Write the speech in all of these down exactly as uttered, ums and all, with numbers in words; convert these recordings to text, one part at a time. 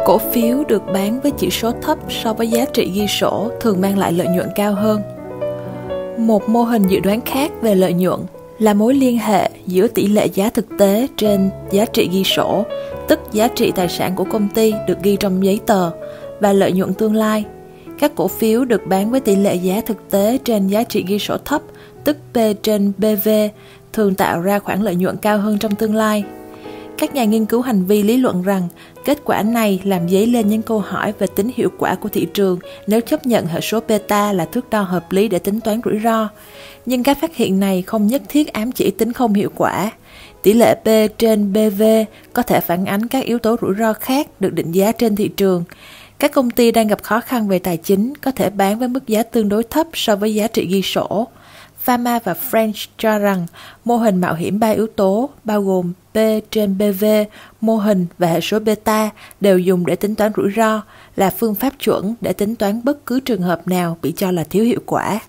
Cổ phiếu được bán với chỉ số thấp so với giá trị ghi sổ thường mang lại lợi nhuận cao hơn. Một mô hình dự đoán khác về lợi nhuận là mối liên hệ giữa tỷ lệ giá thực tế trên giá trị ghi sổ, tức giá trị tài sản của công ty được ghi trong giấy tờ, và lợi nhuận tương lai. Các cổ phiếu được bán với tỷ lệ giá thực tế trên giá trị ghi sổ thấp, tức P trên bê vê, thường tạo ra khoản lợi nhuận cao hơn trong tương lai. Các nhà nghiên cứu hành vi lý luận rằng kết quả này làm dấy lên những câu hỏi về tính hiệu quả của thị trường nếu chấp nhận hệ số beta là thước đo hợp lý để tính toán rủi ro. Nhưng các phát hiện này không nhất thiết ám chỉ tính không hiệu quả. Tỷ lệ P trên bê vê có thể phản ánh các yếu tố rủi ro khác được định giá trên thị trường. Các công ty đang gặp khó khăn về tài chính có thể bán với mức giá tương đối thấp so với giá trị ghi sổ. Fama và French cho rằng mô hình mạo hiểm ba yếu tố bao gồm P trên bê vê, mô hình và hệ số beta đều dùng để tính toán rủi ro, là phương pháp chuẩn để tính toán bất cứ trường hợp nào bị cho là thiếu hiệu quả.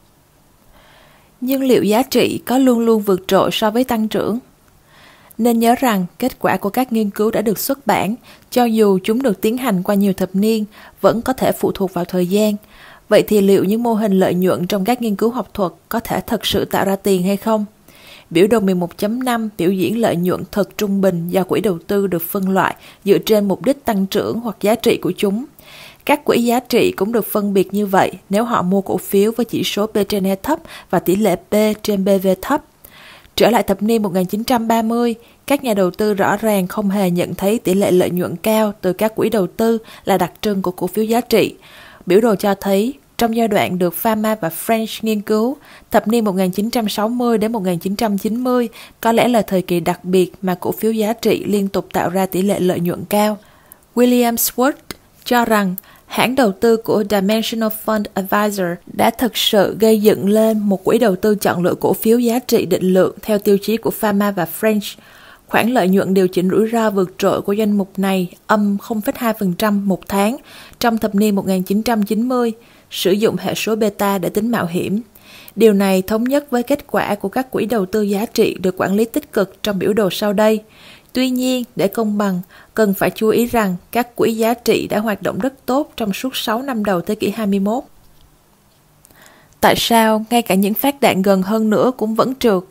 Nhưng liệu giá trị có luôn luôn vượt trội so với tăng trưởng? Nên nhớ rằng kết quả của các nghiên cứu đã được xuất bản, cho dù chúng được tiến hành qua nhiều thập niên, vẫn có thể phụ thuộc vào thời gian. Vậy thì liệu những mô hình lợi nhuận trong các nghiên cứu học thuật có thể thật sự tạo ra tiền hay không? Biểu đồ mười một chấm năm biểu diễn lợi nhuận thật trung bình do quỹ đầu tư được phân loại dựa trên mục đích tăng trưởng hoặc giá trị của chúng. Các quỹ giá trị cũng được phân biệt như vậy nếu họ mua cổ phiếu với chỉ số P trên E thấp và tỷ lệ P trên bê vê thấp. Trở lại thập niên một nghìn chín trăm ba mươi, các nhà đầu tư rõ ràng không hề nhận thấy tỷ lệ lợi nhuận cao từ các quỹ đầu tư là đặc trưng của cổ phiếu giá trị. Biểu đồ cho thấy, trong giai đoạn được Fama và French nghiên cứu, thập niên một nghìn chín trăm sáu mươi đến một nghìn chín trăm chín mươi có lẽ là thời kỳ đặc biệt mà cổ phiếu giá trị liên tục tạo ra tỷ lệ lợi nhuận cao. William Swartz cho rằng hãng đầu tư của Dimensional Fund Advisor đã thực sự gây dựng lên một quỹ đầu tư chọn lựa cổ phiếu giá trị định lượng theo tiêu chí của Fama và French. Khoản lợi nhuận điều chỉnh rủi ro vượt trội của danh mục này âm không phẩy hai phần trăm một tháng trong thập niên một nghìn chín trăm chín mươi, sử dụng hệ số beta để tính mạo hiểm. Điều này thống nhất với kết quả của các quỹ đầu tư giá trị được quản lý tích cực trong biểu đồ sau đây. Tuy nhiên, để công bằng, cần phải chú ý rằng các quỹ giá trị đã hoạt động rất tốt trong suốt sáu năm đầu thế kỷ hai mươi mốt. Tại sao ngay cả những phát đạn gần hơn nữa cũng vẫn trượt?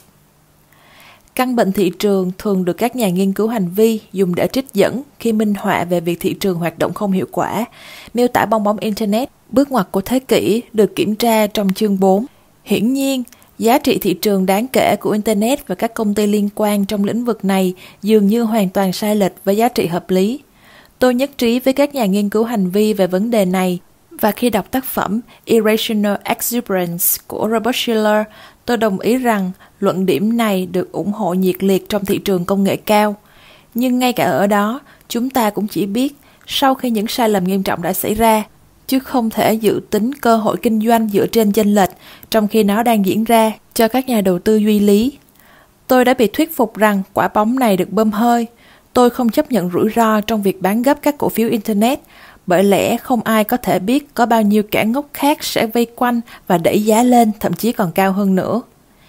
Căn bệnh thị trường thường được các nhà nghiên cứu hành vi dùng để trích dẫn khi minh họa về việc thị trường hoạt động không hiệu quả, miêu tả bong bóng Internet. Bước ngoặt của thế kỷ được kiểm tra trong chương bốn. Hiển nhiên, giá trị thị trường đáng kể của Internet và các công ty liên quan trong lĩnh vực này dường như hoàn toàn sai lệch với giá trị hợp lý. Tôi nhất trí với các nhà nghiên cứu hành vi về vấn đề này, và khi đọc tác phẩm Irrational Exuberance của Robert Shiller, tôi đồng ý rằng luận điểm này được ủng hộ nhiệt liệt trong thị trường công nghệ cao. Nhưng ngay cả ở đó, chúng ta cũng chỉ biết sau khi những sai lầm nghiêm trọng đã xảy ra, chứ không thể dự tính cơ hội kinh doanh dựa trên chênh lệch trong khi nó đang diễn ra cho các nhà đầu tư duy lý. Tôi đã bị thuyết phục rằng quả bóng này được bơm hơi. Tôi không chấp nhận rủi ro trong việc bán gấp các cổ phiếu Internet, bởi lẽ không ai có thể biết có bao nhiêu kẻ ngốc khác sẽ vây quanh và đẩy giá lên, thậm chí còn cao hơn nữa.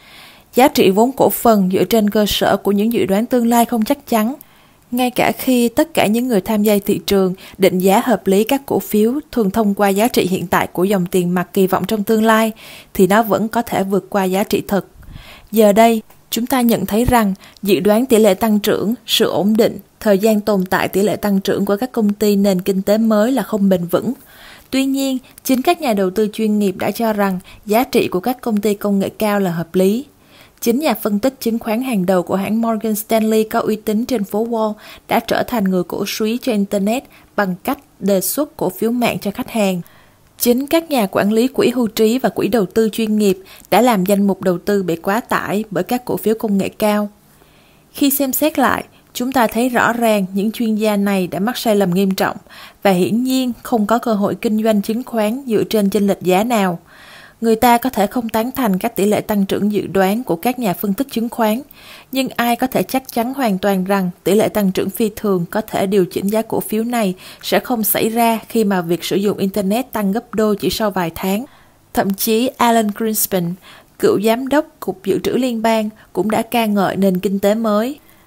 Giá trị vốn cổ phần dựa trên cơ sở của những dự đoán tương lai không chắc chắn. Ngay cả khi tất cả những người tham gia thị trường định giá hợp lý các cổ phiếu thường thông qua giá trị hiện tại của dòng tiền mặt kỳ vọng trong tương lai, thì nó vẫn có thể vượt qua giá trị thực. Giờ đây, chúng ta nhận thấy rằng dự đoán tỷ lệ tăng trưởng, sự ổn định, thời gian tồn tại tỷ lệ tăng trưởng của các công ty nền kinh tế mới là không bền vững. Tuy nhiên, chính các nhà đầu tư chuyên nghiệp đã cho rằng giá trị của các công ty công nghệ cao là hợp lý. Chính nhà phân tích chứng khoán hàng đầu của hãng Morgan Stanley có uy tín trên phố Wall đã trở thành người cổ súy cho Internet bằng cách đề xuất cổ phiếu mạng cho khách hàng. Chính các nhà quản lý quỹ hưu trí và quỹ đầu tư chuyên nghiệp đã làm danh mục đầu tư bị quá tải bởi các cổ phiếu công nghệ cao. Khi xem xét lại, chúng ta thấy rõ ràng những chuyên gia này đã mắc sai lầm nghiêm trọng và hiển nhiên không có cơ hội kinh doanh chứng khoán dựa trên chênh lệch giá nào. Người ta có thể không tán thành các tỷ lệ tăng trưởng dự đoán của các nhà phân tích chứng khoán, nhưng ai có thể chắc chắn hoàn toàn rằng tỷ lệ tăng trưởng phi thường có thể điều chỉnh giá cổ phiếu này sẽ không xảy ra khi mà việc sử dụng Internet tăng gấp đôi chỉ sau vài tháng. Thậm chí Alan Greenspan, cựu giám đốc Cục Dự trữ Liên bang, cũng đã ca ngợi nền kinh tế mới.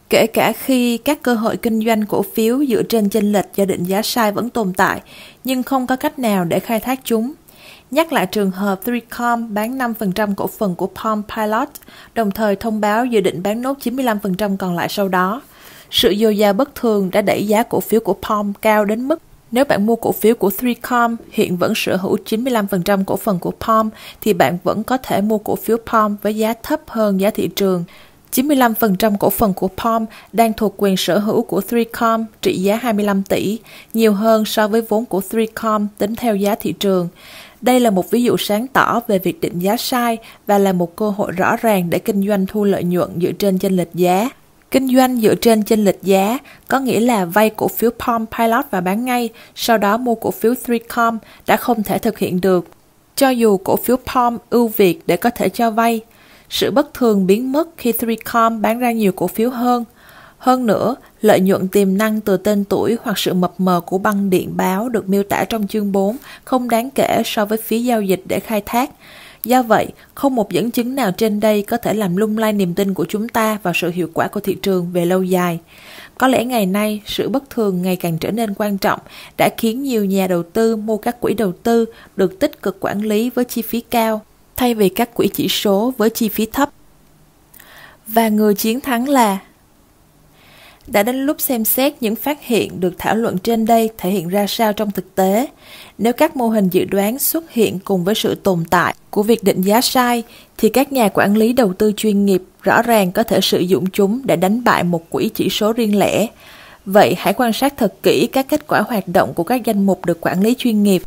Kể cả khi các cơ hội kinh doanh cổ phiếu dựa trên chênh lệch do định giá sai vẫn tồn tại, nhưng không có cách nào để khai thác chúng. Nhắc lại trường hợp three com bán năm phần trăm cổ phần của Palm Pilot, đồng thời thông báo dự định bán nốt chín mươi lăm phần trăm còn lại sau đó. Sự dồi dào bất thường đã đẩy giá cổ phiếu của Palm cao đến mức nếu bạn mua cổ phiếu của three com hiện vẫn sở hữu chín mươi lăm phần trăm cổ phần của Palm thì bạn vẫn có thể mua cổ phiếu Palm với giá thấp hơn giá thị trường. chín mươi lăm phần trăm cổ phần của Palm đang thuộc quyền sở hữu của three com trị giá hai mươi lăm tỷ, nhiều hơn so với vốn của three com tính theo giá thị trường. Đây là một ví dụ sáng tỏ về việc định giá sai và là một cơ hội rõ ràng để kinh doanh thu lợi nhuận dựa trên chênh lệch giá. Kinh doanh dựa trên chênh lệch giá có nghĩa là vay cổ phiếu Palm Pilot và bán ngay, sau đó mua cổ phiếu three com đã không thể thực hiện được, cho dù cổ phiếu Palm ưu việt để có thể cho vay. Sự bất thường biến mất khi three com bán ra nhiều cổ phiếu hơn. Hơn nữa, lợi nhuận tiềm năng từ tên tuổi hoặc sự mập mờ của băng điện báo được miêu tả trong chương bốn không đáng kể so với phí giao dịch để khai thác. Do vậy, không một dẫn chứng nào trên đây có thể làm lung lay niềm tin của chúng ta vào sự hiệu quả của thị trường về lâu dài. Có lẽ ngày nay, sự bất thường ngày càng trở nên quan trọng đã khiến nhiều nhà đầu tư mua các quỹ đầu tư được tích cực quản lý với chi phí cao, thay vì các quỹ chỉ số với chi phí thấp. Và người chiến thắng là... Đã đến lúc xem xét những phát hiện được thảo luận trên đây thể hiện ra sao trong thực tế. Nếu các mô hình dự đoán xuất hiện cùng với sự tồn tại của việc định giá sai, thì các nhà quản lý đầu tư chuyên nghiệp rõ ràng có thể sử dụng chúng để đánh bại một quỹ chỉ số riêng lẻ. Vậy hãy quan sát thật kỹ các kết quả hoạt động của các danh mục được quản lý chuyên nghiệp.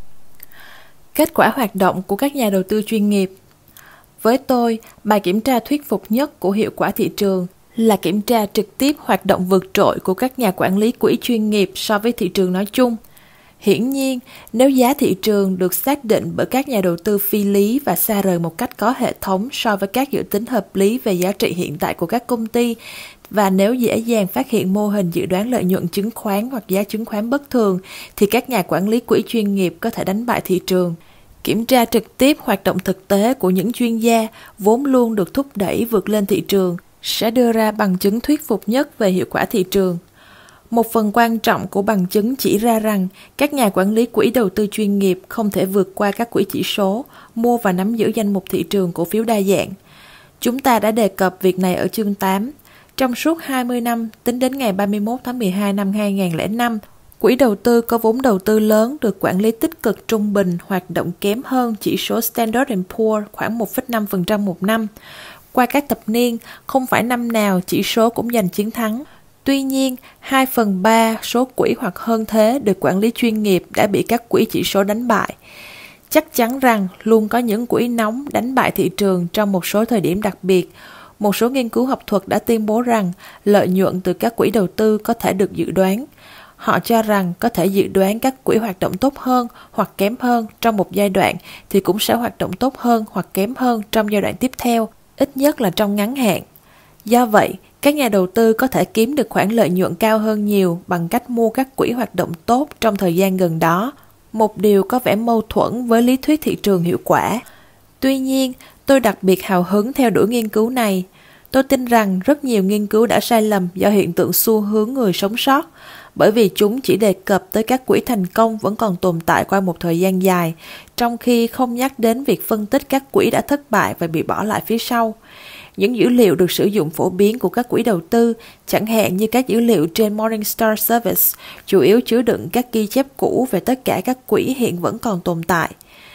Kết quả hoạt động của các nhà đầu tư chuyên nghiệp. Với tôi, bài kiểm tra thuyết phục nhất của hiệu quả thị trường là kiểm tra trực tiếp hoạt động vượt trội của các nhà quản lý quỹ chuyên nghiệp so với thị trường nói chung. Hiển nhiên, nếu giá thị trường được xác định bởi các nhà đầu tư phi lý và xa rời một cách có hệ thống so với các dự tính hợp lý về giá trị hiện tại của các công ty, và nếu dễ dàng phát hiện mô hình dự đoán lợi nhuận chứng khoán hoặc giá chứng khoán bất thường, thì các nhà quản lý quỹ chuyên nghiệp có thể đánh bại thị trường. Kiểm tra trực tiếp hoạt động thực tế của những chuyên gia vốn luôn được thúc đẩy vượt lên thị trường sẽ đưa ra bằng chứng thuyết phục nhất về hiệu quả thị trường. Một phần quan trọng của bằng chứng chỉ ra rằng các nhà quản lý quỹ đầu tư chuyên nghiệp không thể vượt qua các quỹ chỉ số, mua và nắm giữ danh mục thị trường cổ phiếu đa dạng. Chúng ta đã đề cập việc này ở chương tám. Trong suốt hai mươi năm, tính đến ngày ba mươi mốt tháng mười hai năm hai nghìn không trăm lẻ năm, quỹ đầu tư có vốn đầu tư lớn được quản lý tích cực trung bình hoạt động kém hơn chỉ số Standard and Poor's khoảng một phẩy năm phần trăm một năm. Qua các thập niên, không phải năm nào chỉ số cũng giành chiến thắng. Tuy nhiên, hai phần ba số quỹ hoặc hơn thế được quản lý chuyên nghiệp đã bị các quỹ chỉ số đánh bại. Chắc chắn rằng luôn có những quỹ nóng đánh bại thị trường trong một số thời điểm đặc biệt. Một số nghiên cứu học thuật đã tuyên bố rằng lợi nhuận từ các quỹ đầu tư có thể được dự đoán. Họ cho rằng có thể dự đoán các quỹ hoạt động tốt hơn hoặc kém hơn trong một giai đoạn thì cũng sẽ hoạt động tốt hơn hoặc kém hơn trong giai đoạn tiếp theo, ít nhất là trong ngắn hạn. Do vậy, các nhà đầu tư có thể kiếm được khoản lợi nhuận cao hơn nhiều bằng cách mua các quỹ hoạt động tốt trong thời gian gần đó, một điều có vẻ mâu thuẫn với lý thuyết thị trường hiệu quả. Tuy nhiên, tôi đặc biệt hào hứng theo đuổi nghiên cứu này. Tôi tin rằng rất nhiều nghiên cứu đã sai lầm do hiện tượng xu hướng người sống sót, bởi vì chúng chỉ đề cập tới các quỹ thành công vẫn còn tồn tại qua một thời gian dài, trong khi không nhắc đến việc phân tích các quỹ đã thất bại và bị bỏ lại phía sau. Những dữ liệu được sử dụng phổ biến của các quỹ đầu tư, chẳng hạn như các dữ liệu trên Morningstar Service, chủ yếu chứa đựng các ghi chép cũ về tất cả các quỹ hiện vẫn còn tồn tại.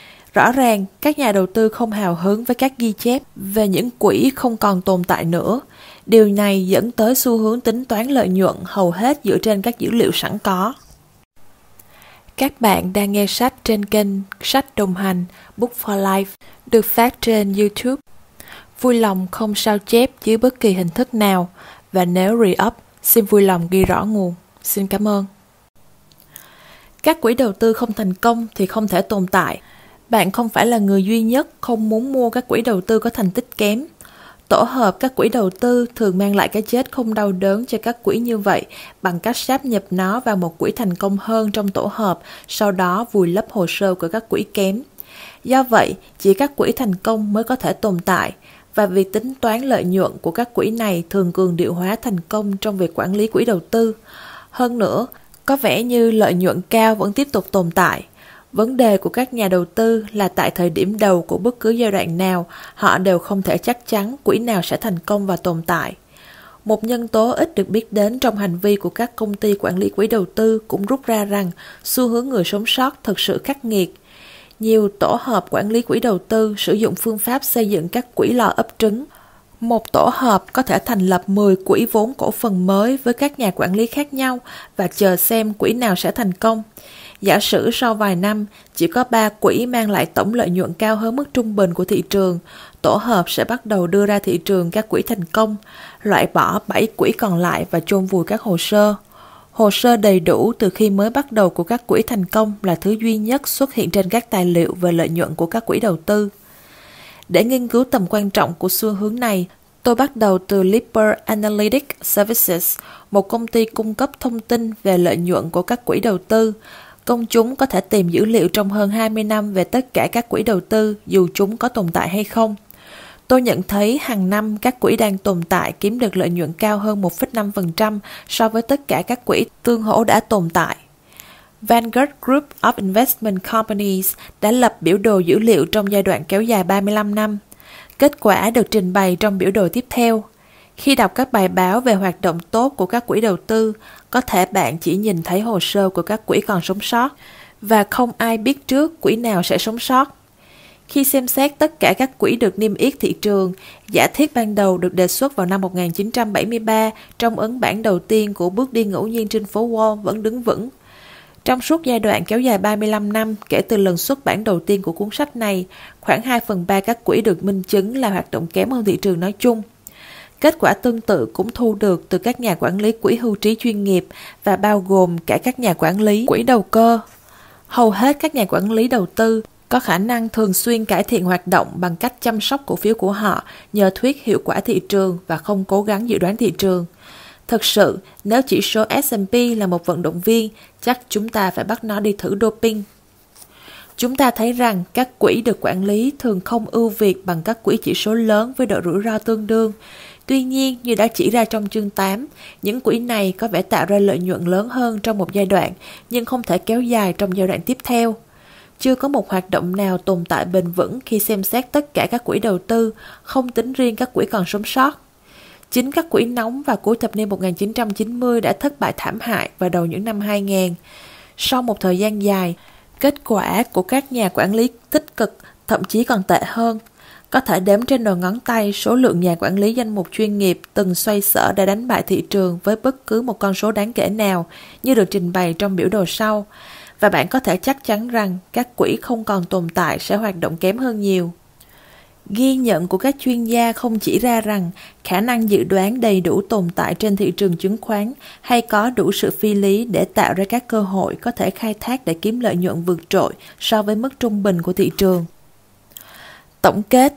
Rõ ràng, các nhà đầu tư không hào hứng với các ghi chép về những quỹ không còn tồn tại nữa. Điều này dẫn tới xu hướng tính toán lợi nhuận hầu hết dựa trên các dữ liệu sẵn có. Các bạn đang nghe sách trên kênh Sách Đồng Hành Book for Life, được phát trên YouTube. Vui lòng không sao chép dưới bất kỳ hình thức nào, và nếu re-up, xin vui lòng ghi rõ nguồn. Xin cảm ơn. Các quỹ đầu tư không thành công thì không thể tồn tại. Bạn không phải là người duy nhất không muốn mua các quỹ đầu tư có thành tích kém. Tổ hợp các quỹ đầu tư thường mang lại cái chết không đau đớn cho các quỹ như vậy bằng cách sáp nhập nó vào một quỹ thành công hơn trong tổ hợp, sau đó vùi lấp hồ sơ của các quỹ kém. Do vậy, chỉ các quỹ thành công mới có thể tồn tại, và việc tính toán lợi nhuận của các quỹ này thường cường điệu hóa thành công trong việc quản lý quỹ đầu tư. Hơn nữa, có vẻ như lợi nhuận cao vẫn tiếp tục tồn tại. Vấn đề của các nhà đầu tư là tại thời điểm đầu của bất cứ giai đoạn nào, họ đều không thể chắc chắn quỹ nào sẽ thành công và tồn tại. Một nhân tố ít được biết đến trong hành vi của các công ty quản lý quỹ đầu tư cũng rút ra rằng xu hướng người sống sót thực sự khắc nghiệt. Nhiều tổ hợp quản lý quỹ đầu tư sử dụng phương pháp xây dựng các quỹ lò ấp trứng. Một tổ hợp có thể thành lập mười quỹ vốn cổ phần mới với các nhà quản lý khác nhau và chờ xem quỹ nào sẽ thành công. Giả sử sau vài năm, chỉ có ba quỹ mang lại tổng lợi nhuận cao hơn mức trung bình của thị trường, tổ hợp sẽ bắt đầu đưa ra thị trường các quỹ thành công, loại bỏ bảy quỹ còn lại và chôn vùi các hồ sơ. Hồ sơ đầy đủ từ khi mới bắt đầu của các quỹ thành công là thứ duy nhất xuất hiện trên các tài liệu về lợi nhuận của các quỹ đầu tư. Để nghiên cứu tầm quan trọng của xu hướng này, tôi bắt đầu từ Lipper Analytic Services, một công ty cung cấp thông tin về lợi nhuận của các quỹ đầu tư. Công chúng có thể tìm dữ liệu trong hơn hai mươi năm về tất cả các quỹ đầu tư, dù chúng có tồn tại hay không. Tôi nhận thấy hàng năm các quỹ đang tồn tại kiếm được lợi nhuận cao hơn một phẩy năm phần trăm so với tất cả các quỹ tương hỗ đã tồn tại. Vanguard Group of Investment Companies đã lập biểu đồ dữ liệu trong giai đoạn kéo dài ba mươi lăm năm. Kết quả được trình bày trong biểu đồ tiếp theo. Khi đọc các bài báo về hoạt động tốt của các quỹ đầu tư, có thể bạn chỉ nhìn thấy hồ sơ của các quỹ còn sống sót, và không ai biết trước quỹ nào sẽ sống sót. Khi xem xét tất cả các quỹ được niêm yết thị trường, giả thiết ban đầu được đề xuất vào năm một nghìn chín trăm bảy mươi ba trong ấn bản đầu tiên của Bước đi ngẫu nhiên trên phố Wall vẫn đứng vững. Trong suốt giai đoạn kéo dài ba mươi lăm năm kể từ lần xuất bản đầu tiên của cuốn sách này, khoảng hai phần ba các quỹ được minh chứng là hoạt động kém hơn thị trường nói chung. Kết quả tương tự cũng thu được từ các nhà quản lý quỹ hưu trí chuyên nghiệp và bao gồm cả các nhà quản lý quỹ đầu cơ. Hầu hết các nhà quản lý đầu tư có khả năng thường xuyên cải thiện hoạt động bằng cách chăm sóc cổ phiếu của họ nhờ thuyết hiệu quả thị trường và không cố gắng dự đoán thị trường. Thực sự, nếu chỉ số S and P là một vận động viên, chắc chúng ta phải bắt nó đi thử doping. Chúng ta thấy rằng các quỹ được quản lý thường không ưu việt bằng các quỹ chỉ số lớn với độ rủi ro tương đương. Tuy nhiên, như đã chỉ ra trong chương tám, những quỹ này có vẻ tạo ra lợi nhuận lớn hơn trong một giai đoạn, nhưng không thể kéo dài trong giai đoạn tiếp theo. Chưa có một hoạt động nào tồn tại bền vững khi xem xét tất cả các quỹ đầu tư, không tính riêng các quỹ còn sống sót. Chính các quỹ nóng vào cuối thập niên một nghìn chín trăm chín mươi đã thất bại thảm hại vào đầu những năm hai nghìn. Sau một thời gian dài, kết quả của các nhà quản lý tích cực thậm chí còn tệ hơn. Có thể đếm trên đầu ngón tay số lượng nhà quản lý danh mục chuyên nghiệp từng xoay sở để đánh bại thị trường với bất cứ một con số đáng kể nào, như được trình bày trong biểu đồ sau. Và bạn có thể chắc chắn rằng các quỹ không còn tồn tại sẽ hoạt động kém hơn nhiều. Ghi nhận của các chuyên gia không chỉ ra rằng khả năng dự đoán đầy đủ tồn tại trên thị trường chứng khoán hay có đủ sự phi lý để tạo ra các cơ hội có thể khai thác để kiếm lợi nhuận vượt trội so với mức trung bình của thị trường. Tổng kết,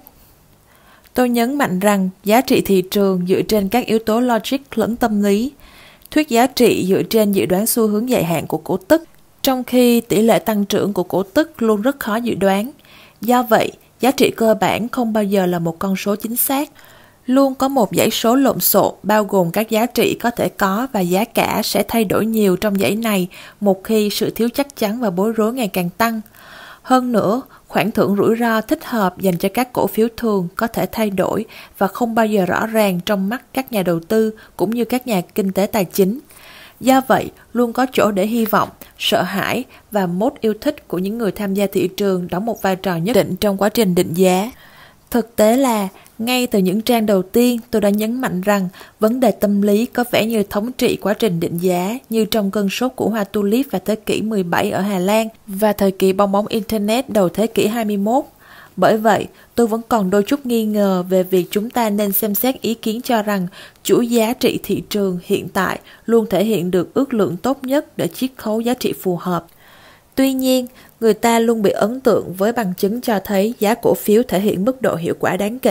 tôi nhấn mạnh rằng giá trị thị trường dựa trên các yếu tố logic lẫn tâm lý. Thuyết giá trị dựa trên dự đoán xu hướng dài hạn của cổ tức, trong khi tỷ lệ tăng trưởng của cổ tức luôn rất khó dự đoán. Do vậy, giá trị cơ bản không bao giờ là một con số chính xác. Luôn có một dãy số lộn xộn bao gồm các giá trị có thể có và giá cả sẽ thay đổi nhiều trong dãy này một khi sự thiếu chắc chắn và bối rối ngày càng tăng. Hơn nữa, khoản thưởng rủi ro thích hợp dành cho các cổ phiếu thường có thể thay đổi và không bao giờ rõ ràng trong mắt các nhà đầu tư cũng như các nhà kinh tế tài chính. Do vậy, luôn có chỗ để hy vọng, sợ hãi và mốt yêu thích của những người tham gia thị trường đóng một vai trò nhất định trong quá trình định giá. Thực tế là, ngay từ những trang đầu tiên tôi đã nhấn mạnh rằng vấn đề tâm lý có vẻ như thống trị quá trình định giá, như trong cơn sốt của hoa tulip vào thế kỷ mười bảy ở Hà Lan và thời kỳ bong bóng Internet đầu thế kỷ hai mươi mốt. Bởi vậy, tôi vẫn còn đôi chút nghi ngờ về việc chúng ta nên xem xét ý kiến cho rằng chuỗi giá trị thị trường hiện tại luôn thể hiện được ước lượng tốt nhất để chiết khấu giá trị phù hợp. Tuy nhiên, người ta luôn bị ấn tượng với bằng chứng cho thấy giá cổ phiếu thể hiện mức độ hiệu quả đáng kể.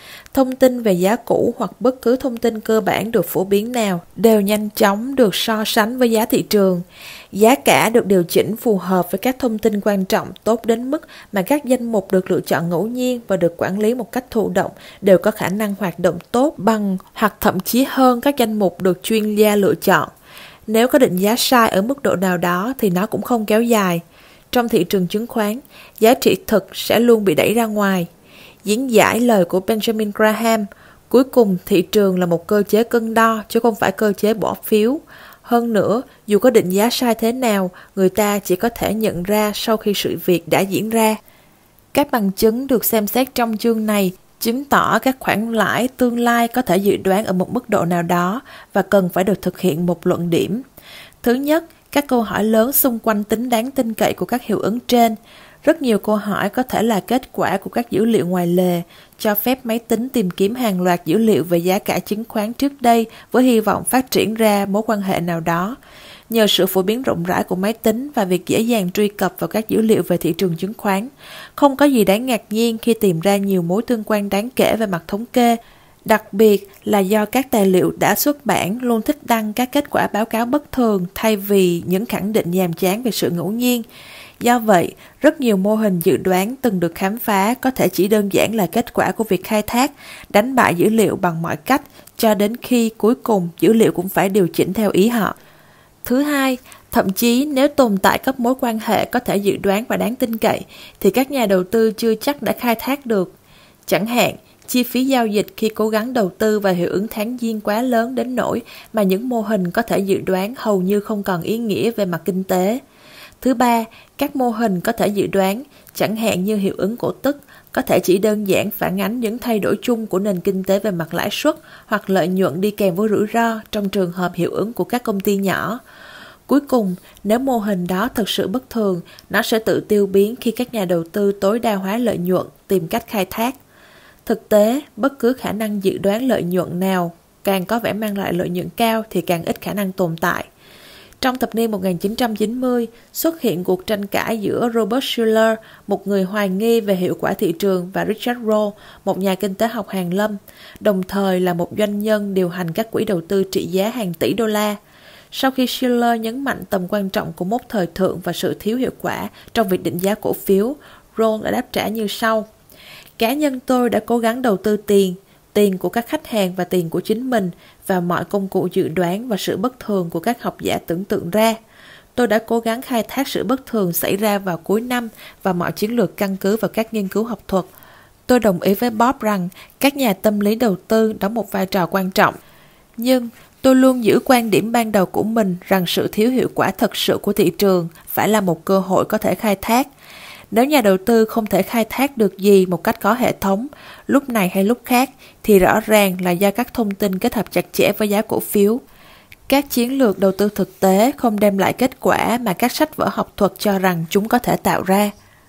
Thông tin về giá cũ hoặc bất cứ thông tin cơ bản được phổ biến nào đều nhanh chóng được so sánh với giá thị trường. Giá cả được điều chỉnh phù hợp với các thông tin quan trọng tốt đến mức mà các danh mục được lựa chọn ngẫu nhiên và được quản lý một cách thụ động đều có khả năng hoạt động tốt bằng hoặc thậm chí hơn các danh mục được chuyên gia lựa chọn. Nếu có định giá sai ở mức độ nào đó thì nó cũng không kéo dài. Trong thị trường chứng khoán, giá trị thực sẽ luôn bị đẩy ra ngoài. Diễn giải lời của Benjamin Graham, cuối cùng thị trường là một cơ chế cân đo chứ không phải cơ chế bỏ phiếu. Hơn nữa, dù có định giá sai thế nào, người ta chỉ có thể nhận ra sau khi sự việc đã diễn ra. Các bằng chứng được xem xét trong chương này chứng tỏ các khoản lãi tương lai có thể dự đoán ở một mức độ nào đó và cần phải được thực hiện một luận điểm. Thứ nhất, các câu hỏi lớn xung quanh tính đáng tin cậy của các hiệu ứng trên. Rất nhiều câu hỏi có thể là kết quả của các dữ liệu ngoài lề, cho phép máy tính tìm kiếm hàng loạt dữ liệu về giá cả chứng khoán trước đây với hy vọng phát triển ra mối quan hệ nào đó. Nhờ sự phổ biến rộng rãi của máy tính và việc dễ dàng truy cập vào các dữ liệu về thị trường chứng khoán, không có gì đáng ngạc nhiên khi tìm ra nhiều mối tương quan đáng kể về mặt thống kê, đặc biệt là do các tài liệu đã xuất bản luôn thích đăng các kết quả báo cáo bất thường thay vì những khẳng định nhàm chán về sự ngẫu nhiên. Do vậy, rất nhiều mô hình dự đoán từng được khám phá có thể chỉ đơn giản là kết quả của việc khai thác, đánh bại dữ liệu bằng mọi cách, cho đến khi cuối cùng dữ liệu cũng phải điều chỉnh theo ý họ. Thứ hai, thậm chí nếu tồn tại các mối quan hệ có thể dự đoán và đáng tin cậy, thì các nhà đầu tư chưa chắc đã khai thác được. Chẳng hạn, chi phí giao dịch khi cố gắng đầu tư và hiệu ứng tháng giêng quá lớn đến nỗi mà những mô hình có thể dự đoán hầu như không còn ý nghĩa về mặt kinh tế. Thứ ba, các mô hình có thể dự đoán, chẳng hạn như hiệu ứng cổ tức, có thể chỉ đơn giản phản ánh những thay đổi chung của nền kinh tế về mặt lãi suất hoặc lợi nhuận đi kèm với rủi ro trong trường hợp hiệu ứng của các công ty nhỏ. Cuối cùng, nếu mô hình đó thực sự bất thường, nó sẽ tự tiêu biến khi các nhà đầu tư tối đa hóa lợi nhuận, tìm cách khai thác. Thực tế, bất cứ khả năng dự đoán lợi nhuận nào càng có vẻ mang lại lợi nhuận cao thì càng ít khả năng tồn tại. Trong thập niên một nghìn chín trăm chín mươi, xuất hiện cuộc tranh cãi giữa Robert Shiller, một người hoài nghi về hiệu quả thị trường, và Richard Roll, một nhà kinh tế học hàn lâm, đồng thời là một doanh nhân điều hành các quỹ đầu tư trị giá hàng tỷ đô la. Sau khi Shiller nhấn mạnh tầm quan trọng của mốc thời thượng và sự thiếu hiệu quả trong việc định giá cổ phiếu, Roll đã đáp trả như sau. Cá nhân tôi đã cố gắng đầu tư tiền, tiền của các khách hàng và tiền của chính mình và mọi công cụ dự đoán và sự bất thường của các học giả tưởng tượng ra. Tôi đã cố gắng khai thác sự bất thường xảy ra vào cuối năm và mọi chiến lược căn cứ vào các nghiên cứu học thuật. Tôi đồng ý với Bob rằng các nhà tâm lý đầu tư đóng một vai trò quan trọng. Nhưng tôi luôn giữ quan điểm ban đầu của mình rằng sự thiếu hiệu quả thật sự của thị trường phải là một cơ hội có thể khai thác. Nếu nhà đầu tư không thể khai thác được gì một cách có hệ thống, lúc này hay lúc khác, thì rõ ràng là do các thông tin kết hợp chặt chẽ với giá cổ phiếu. Các chiến lược đầu tư thực tế không đem lại kết quả mà các sách vở học thuật cho rằng chúng có thể tạo ra.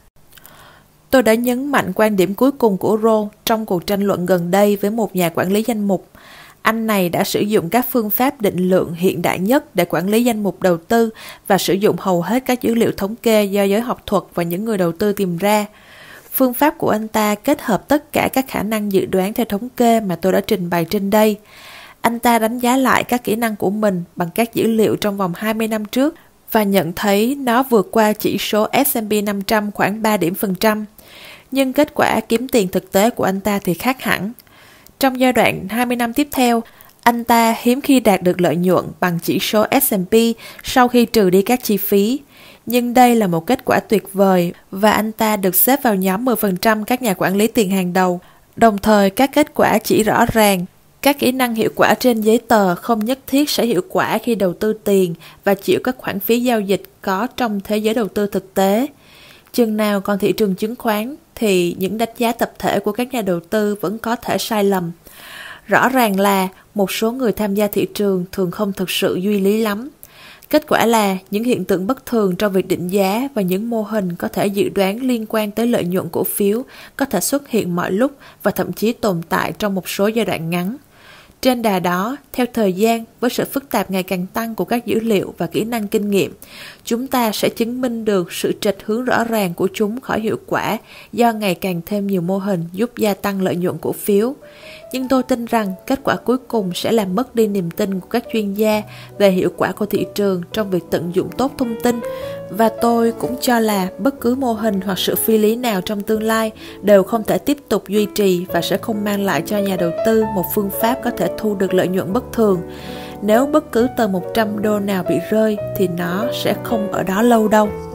Tôi đã nhấn mạnh quan điểm cuối cùng của Roll trong cuộc tranh luận gần đây với một nhà quản lý danh mục. Anh này đã sử dụng các phương pháp định lượng hiện đại nhất để quản lý danh mục đầu tư và sử dụng hầu hết các dữ liệu thống kê do giới học thuật và những người đầu tư tìm ra. Phương pháp của anh ta kết hợp tất cả các khả năng dự đoán theo thống kê mà tôi đã trình bày trên đây. Anh ta đánh giá lại các kỹ năng của mình bằng các dữ liệu trong vòng hai mươi năm trước và nhận thấy nó vượt qua chỉ số S and P năm trăm khoảng ba điểm phần trăm. Nhưng kết quả kiếm tiền thực tế của anh ta thì khác hẳn. Trong giai đoạn hai mươi năm tiếp theo, anh ta hiếm khi đạt được lợi nhuận bằng chỉ số S and P sau khi trừ đi các chi phí. Nhưng đây là một kết quả tuyệt vời và anh ta được xếp vào nhóm mười phần trăm các nhà quản lý tiền hàng đầu. Đồng thời, các kết quả chỉ rõ ràng các kỹ năng hiệu quả trên giấy tờ không nhất thiết sẽ hiệu quả khi đầu tư tiền và chịu các khoản phí giao dịch có trong thế giới đầu tư thực tế. Chừng nào còn thị trường chứng khoán thì những đánh giá tập thể của các nhà đầu tư vẫn có thể sai lầm. Rõ ràng là một số người tham gia thị trường thường không thực sự duy lý lắm. Kết quả là những hiện tượng bất thường trong việc định giá và những mô hình có thể dự đoán liên quan tới lợi nhuận cổ phiếu có thể xuất hiện mọi lúc và thậm chí tồn tại trong một số giai đoạn ngắn. Trên đà đó, theo thời gian, với sự phức tạp ngày càng tăng của các dữ liệu và kỹ năng kinh nghiệm, chúng ta sẽ chứng minh được sự trạch hướng rõ ràng của chúng khỏi hiệu quả do ngày càng thêm nhiều mô hình giúp gia tăng lợi nhuận cổ phiếu. Nhưng tôi tin rằng kết quả cuối cùng sẽ làm mất đi niềm tin của các chuyên gia về hiệu quả của thị trường trong việc tận dụng tốt thông tin. Và tôi cũng cho là bất cứ mô hình hoặc sự phi lý nào trong tương lai đều không thể tiếp tục duy trì và sẽ không mang lại cho nhà đầu tư một phương pháp có thể thu được lợi nhuận bất thường. Nếu bất cứ tờ một trăm đô nào bị rơi thì nó sẽ không ở đó lâu đâu.